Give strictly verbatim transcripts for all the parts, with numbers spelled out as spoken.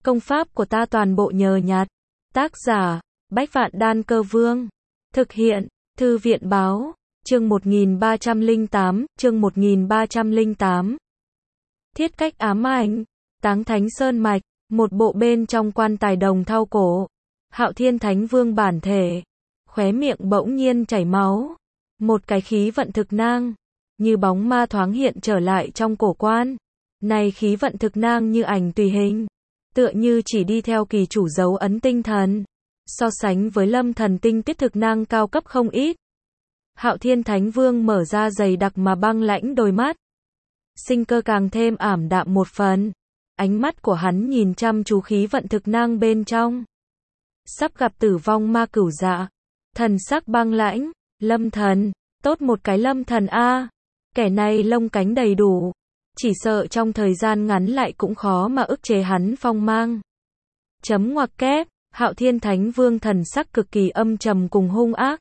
Công pháp của ta toàn bộ nhờ nhặt. Tác giả, Bách Vạn Đan Cơ Vương. Thực hiện, Thư viện Báo. Chương một nghìn ba trăm lẻ tám, chương một nghìn ba trăm lẻ tám. Thiết cách ám ảnh. Táng Thánh Sơn Mạch, một bộ bên trong quan tài đồng thau cổ. Hạo Thiên Thánh Vương bản thể. Khóe miệng bỗng nhiên chảy máu. Một cái khí vận thực nang, như bóng ma thoáng hiện trở lại trong cổ quan. Này khí vận thực nang như ảnh tùy hình, tựa như chỉ đi theo kỳ chủ dấu ấn tinh thần. So sánh với Lâm Thần tinh tiết thực nang cao cấp không ít. Hạo Thiên Thánh Vương mở ra dày đặc mà băng lãnh đôi mắt. Sinh cơ càng thêm ảm đạm một phần. Ánh mắt của hắn nhìn chăm chú khí vận thực nang bên trong. Sắp gặp tử vong ma cửu dạ. Thần sắc băng lãnh. Lâm Thần, tốt một cái Lâm Thần a. Kẻ này lông cánh đầy đủ. Chỉ sợ trong thời gian ngắn lại cũng khó mà ức chế hắn phong mang. Chấm ngoặc kép, Hạo Thiên Thánh Vương thần sắc cực kỳ âm trầm cùng hung ác.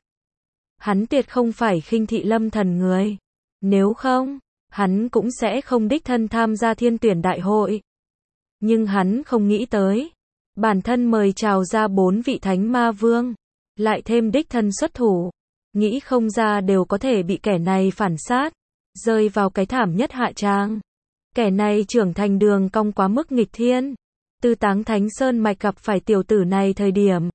Hắn tuyệt không phải khinh thị Lâm Thần người. Nếu không, hắn cũng sẽ không đích thân tham gia thiên tuyển đại hội. Nhưng hắn không nghĩ tới. Bản thân mời chào ra bốn vị Thánh Ma Vương. Lại thêm đích thân xuất thủ. Nghĩ không ra đều có thể bị kẻ này phản sát. Rơi vào cái thảm nhất hạ tràng. Kẻ này trưởng thành đường cong quá mức nghịch thiên. Từ Táng Thánh Sơn Mạch gặp phải tiểu tử này thời điểm.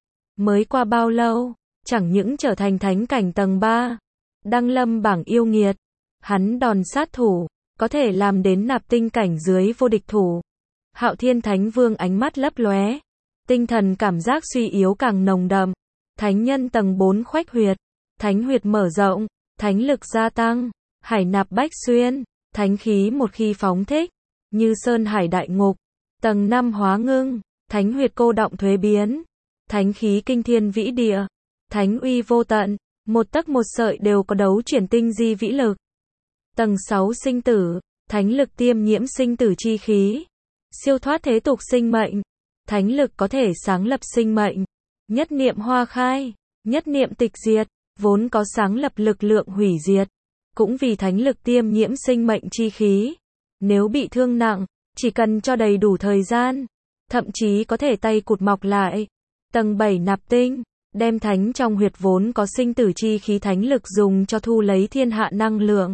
Mới qua bao lâu, chẳng những trở thành thánh cảnh tầng ba. Đăng lâm bảng yêu nghiệt. Hắn đòn sát thủ, có thể làm đến nạp tinh cảnh dưới vô địch thủ. Hạo Thiên Thánh Vương ánh mắt lấp lóe. Tinh thần cảm giác suy yếu càng nồng đậm. Thánh nhân tầng bốn khoách huyệt. Thánh huyệt mở rộng, thánh lực gia tăng. Hải nạp bách xuyên, thánh khí một khi phóng thích, như sơn hải đại ngục, tầng năm hóa ngưng, thánh huyệt cô động thuế biến, thánh khí kinh thiên vĩ địa, thánh uy vô tận, một tấc một sợi đều có đấu chuyển tinh di vĩ lực. Tầng sáu sinh tử, thánh lực tiêm nhiễm sinh tử chi khí, siêu thoát thế tục sinh mệnh, thánh lực có thể sáng lập sinh mệnh, nhất niệm hoa khai, nhất niệm tịch diệt, vốn có sáng lập lực lượng hủy diệt. Cũng vì thánh lực tiêm nhiễm sinh mệnh chi khí. Nếu bị thương nặng, chỉ cần cho đầy đủ thời gian, thậm chí có thể tay cụt mọc lại. Tầng bảy nạp tinh, đem thánh trong huyệt vốn có sinh tử chi khí thánh lực dùng cho thu lấy thiên hạ năng lượng.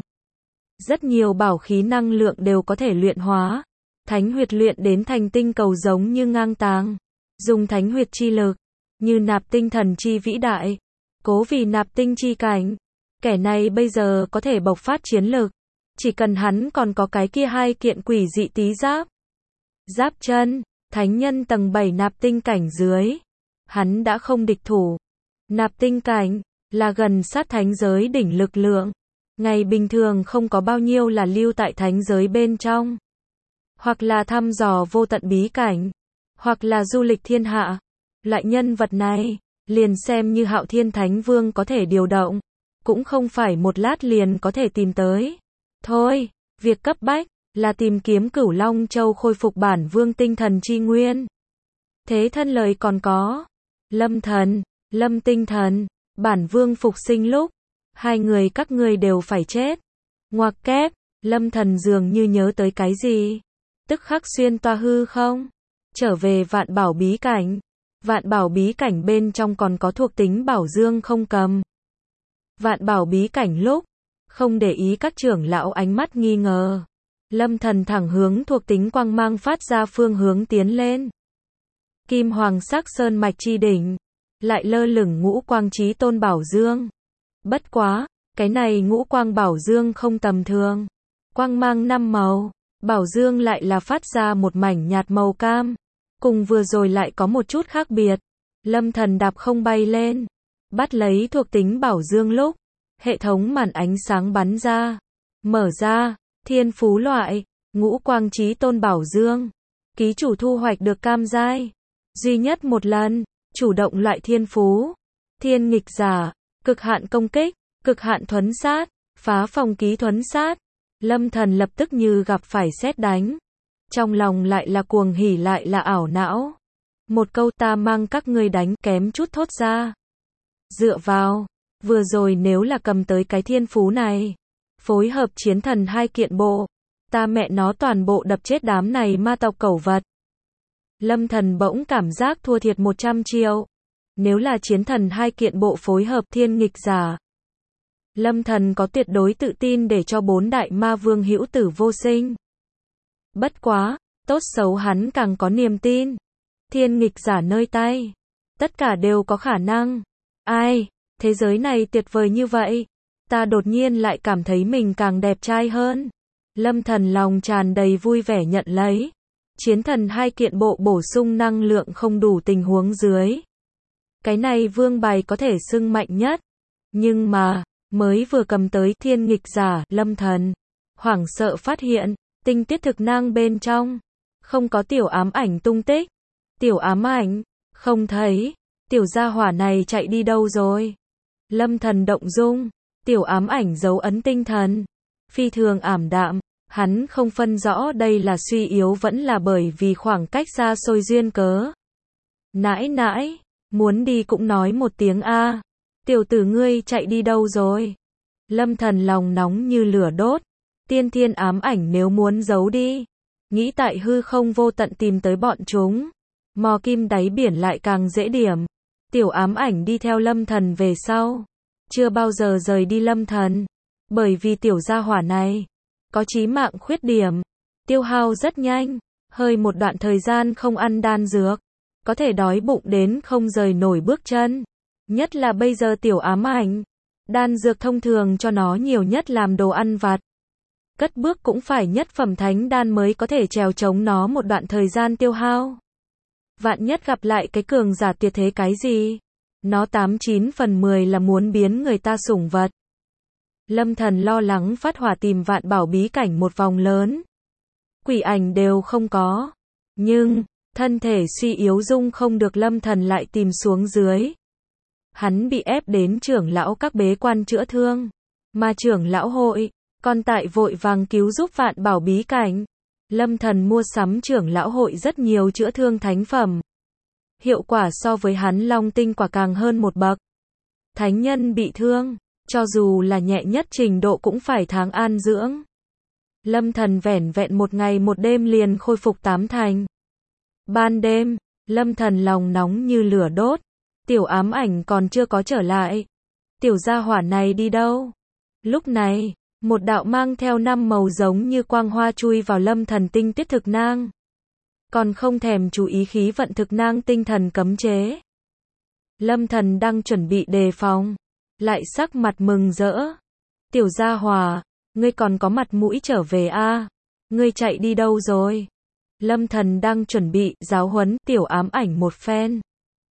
Rất nhiều bảo khí năng lượng đều có thể luyện hóa. Thánh huyệt luyện đến thành tinh cầu giống như ngang tàng. Dùng thánh huyệt chi lực, như nạp tinh thần chi vĩ đại. Cố vì nạp tinh chi cảnh. Kẻ này bây giờ có thể bộc phát chiến lực. Chỉ cần hắn còn có cái kia hai kiện quỷ dị tí giáp. Giáp chân, thánh nhân tầng bảy nạp tinh cảnh dưới. Hắn đã không địch thủ. Nạp tinh cảnh, là gần sát thánh giới đỉnh lực lượng. Ngày bình thường không có bao nhiêu là lưu tại thánh giới bên trong. Hoặc là thăm dò vô tận bí cảnh. Hoặc là du lịch thiên hạ. Loại nhân vật này, liền xem như Hạo Thiên Thánh Vương có thể điều động. Cũng không phải một lát liền có thể tìm tới. Thôi, việc cấp bách là tìm kiếm Cửu Long Châu khôi phục bản vương tinh thần chi nguyên. Thế thân lời còn có. Lâm Thần, Lâm Tinh Thần, bản vương phục sinh lúc. Hai người các ngươi đều phải chết. Ngoặc kép, Lâm Thần dường như nhớ tới cái gì. Tức khắc xuyên toa hư không. Trở về vạn bảo bí cảnh. Vạn bảo bí cảnh bên trong còn có thuộc tính bảo dương không cầm. Vạn bảo bí cảnh lúc, không để ý các trưởng lão ánh mắt nghi ngờ. Lâm Thần thẳng hướng thuộc tính quang mang phát ra phương hướng tiến lên. Kim hoàng sắc sơn mạch chi đỉnh, lại lơ lửng ngũ quang chí tôn bảo dương. Bất quá, cái này ngũ quang bảo dương không tầm thường. Quang mang năm màu, bảo dương lại là phát ra một mảnh nhạt màu cam. Cùng vừa rồi lại có một chút khác biệt. Lâm Thần đạp không bay lên. Bắt lấy thuộc tính bảo dương lúc, hệ thống màn ánh sáng bắn ra, mở ra, thiên phú loại, ngũ quang chí tôn bảo dương, ký chủ thu hoạch được cam giai, duy nhất một lần, chủ động loại thiên phú, thiên nghịch giả, cực hạn công kích, cực hạn thuấn sát, phá phòng ký thuấn sát. Lâm Thần lập tức như gặp phải sét đánh, trong lòng lại là cuồng hỉ lại là ảo não. Một câu ta mang các ngươi đánh kém chút thốt ra. Dựa vào, vừa rồi nếu là cầm tới cái thiên phú này, phối hợp chiến thần hai kiện bộ, ta mẹ nó toàn bộ đập chết đám này ma tộc cẩu vật. Lâm Thần bỗng cảm giác thua thiệt một trăm triệu. Nếu là chiến thần hai kiện bộ phối hợp thiên nghịch giả, Lâm Thần có tuyệt đối tự tin để cho bốn đại ma vương hữu tử vô sinh. Bất quá, tốt xấu hắn càng có niềm tin. Thiên nghịch giả nơi tay, tất cả đều có khả năng. Ai, thế giới này tuyệt vời như vậy. Ta đột nhiên lại cảm thấy mình càng đẹp trai hơn. Lâm Thần lòng tràn đầy vui vẻ nhận lấy. Chiến thần hai kiện bộ bổ sung năng lượng không đủ tình huống dưới. Cái này vương bài có thể xưng mạnh nhất. Nhưng mà, mới vừa cầm tới thiên nghịch giả, Lâm Thần hoảng sợ phát hiện, tinh tiết thực năng bên trong không có tiểu ám ảnh tung tích. Tiểu ám ảnh, không thấy. Tiểu gia hỏa này chạy đi đâu rồi? Lâm Thần động dung, tiểu ám ảnh dấu ấn tinh thần, phi thường ảm đạm, hắn không phân rõ đây là suy yếu vẫn là bởi vì khoảng cách xa xôi duyên cớ. Nãi nãi, muốn đi cũng nói một tiếng a. Tiểu tử ngươi chạy đi đâu rồi? Lâm Thần lòng nóng như lửa đốt, tiên thiên ám ảnh nếu muốn giấu đi, nghĩ tại hư không vô tận tìm tới bọn chúng, mò kim đáy biển lại càng dễ điểm. Tiểu ám ảnh đi theo Lâm Thần về sau, chưa bao giờ rời đi Lâm Thần, bởi vì tiểu gia hỏa này có chí mạng khuyết điểm, tiêu hao rất nhanh, hơi một đoạn thời gian không ăn đan dược, có thể đói bụng đến không rời nổi bước chân. Nhất là bây giờ tiểu ám ảnh, đan dược thông thường cho nó nhiều nhất làm đồ ăn vặt. Cất bước cũng phải nhất phẩm thánh đan mới có thể trèo chống nó một đoạn thời gian tiêu hao. Vạn nhất gặp lại cái cường giả tuyệt thế cái gì, nó tám chín phần mười là muốn biến người ta sủng vật. Lâm Thần lo lắng phát hỏa tìm vạn bảo bí cảnh một vòng lớn. Quỷ ảnh đều không có. Nhưng, thân thể suy yếu dung không được Lâm Thần lại tìm xuống dưới. Hắn bị ép đến trưởng lão các bế quan chữa thương. Mà trưởng lão hội, còn tại vội vàng cứu giúp vạn bảo bí cảnh. Lâm Thần mua sắm trưởng lão hội rất nhiều chữa thương thánh phẩm. Hiệu quả so với hắn long tinh quả càng hơn một bậc. Thánh nhân bị thương, cho dù là nhẹ nhất trình độ cũng phải tháng an dưỡng. Lâm Thần vẻn vẹn một ngày một đêm liền khôi phục tám thành. Ban đêm, Lâm Thần lòng nóng như lửa đốt. Tiểu ám ảnh còn chưa có trở lại. Tiểu gia hỏa này đi đâu? Lúc này, một đạo mang theo năm màu giống như quang hoa chui vào Lâm Thần tinh tiết thực nang. Còn không thèm chú ý khí vận thực nang tinh thần cấm chế. Lâm Thần đang chuẩn bị đề phòng, lại sắc mặt mừng rỡ. Tiểu gia hỏa, ngươi còn có mặt mũi trở về a? À? Ngươi chạy đi đâu rồi? Lâm Thần đang chuẩn bị giáo huấn tiểu ám ảnh một phen,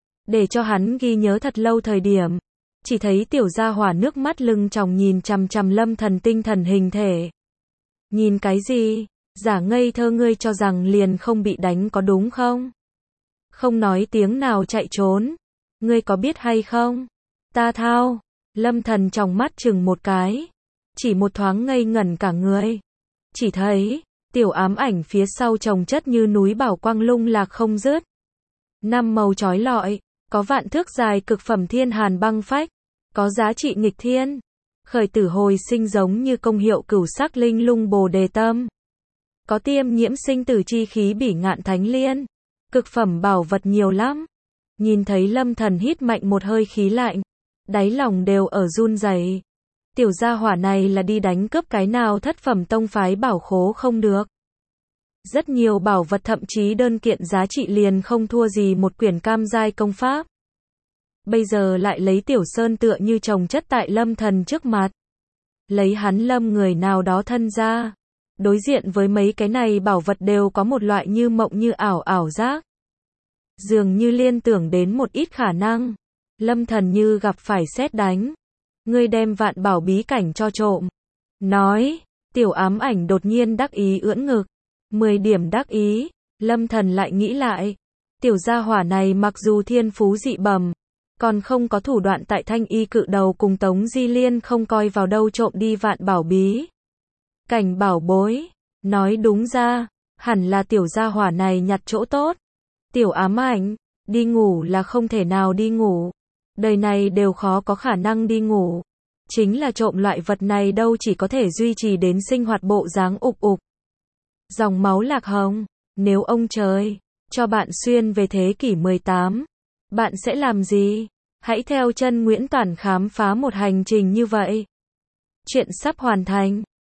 để cho hắn ghi nhớ thật lâu thời điểm. Chỉ thấy tiểu gia hỏa nước mắt lưng tròng nhìn chằm chằm Lâm Thần tinh thần hình thể. Nhìn cái gì? Giả ngây thơ, ngươi cho rằng liền không bị đánh có đúng không? Không nói tiếng nào chạy trốn. Ngươi có biết hay không? Ta thao. Lâm Thần trong mắt chừng một cái. Chỉ một thoáng ngây ngẩn cả người. Chỉ thấy, tiểu ám ảnh phía sau chồng chất như núi bảo quang lung lạc không dứt. Năm màu chói lọi, có vạn thước dài cực phẩm thiên hàn băng phách, có giá trị nghịch thiên. Khởi tử hồi sinh giống như công hiệu cửu sắc linh lung bồ đề tâm. Có tiêm nhiễm sinh tử chi khí bỉ ngạn thánh liên. Cực phẩm bảo vật nhiều lắm. Nhìn thấy Lâm Thần hít mạnh một hơi khí lạnh, đáy lòng đều ở run rẩy. Tiểu gia hỏa này là đi đánh cướp cái nào thất phẩm tông phái bảo khố không được. Rất nhiều bảo vật thậm chí đơn kiện giá trị liền không thua gì một quyển cam giai công pháp. Bây giờ lại lấy tiểu sơn tựa như chồng chất tại Lâm Thần trước mặt. Lấy hắn lâm người nào đó thân ra. Đối diện với mấy cái này bảo vật đều có một loại như mộng như ảo ảo giác. Dường như liên tưởng đến một ít khả năng. Lâm Thần như gặp phải sét đánh. Ngươi đem vạn bảo bí cảnh cho trộm. Nói, tiểu ám ảnh đột nhiên đắc ý ưỡn ngực. mười điểm đắc ý. Lâm Thần lại nghĩ lại. Tiểu gia hỏa này mặc dù thiên phú dị bẩm, còn không có thủ đoạn tại Thanh Y cự đầu cùng Tống Di Liên không coi vào đâu trộm đi vạn bảo bí cảnh bảo bối. Nói đúng ra, hẳn là tiểu gia hỏa này nhặt chỗ tốt. Tiểu ám ảnh, đi ngủ là không thể nào đi ngủ. Đời này đều khó có khả năng đi ngủ. Chính là trộm loại vật này đâu chỉ có thể duy trì đến sinh hoạt bộ dáng ục ục. Dòng máu lạc hồng, nếu ông trời cho bạn xuyên về thế kỷ mười tám. Bạn sẽ làm gì? Hãy theo chân Nguyễn Toản khám phá một hành trình như vậy. Chuyện sắp hoàn thành.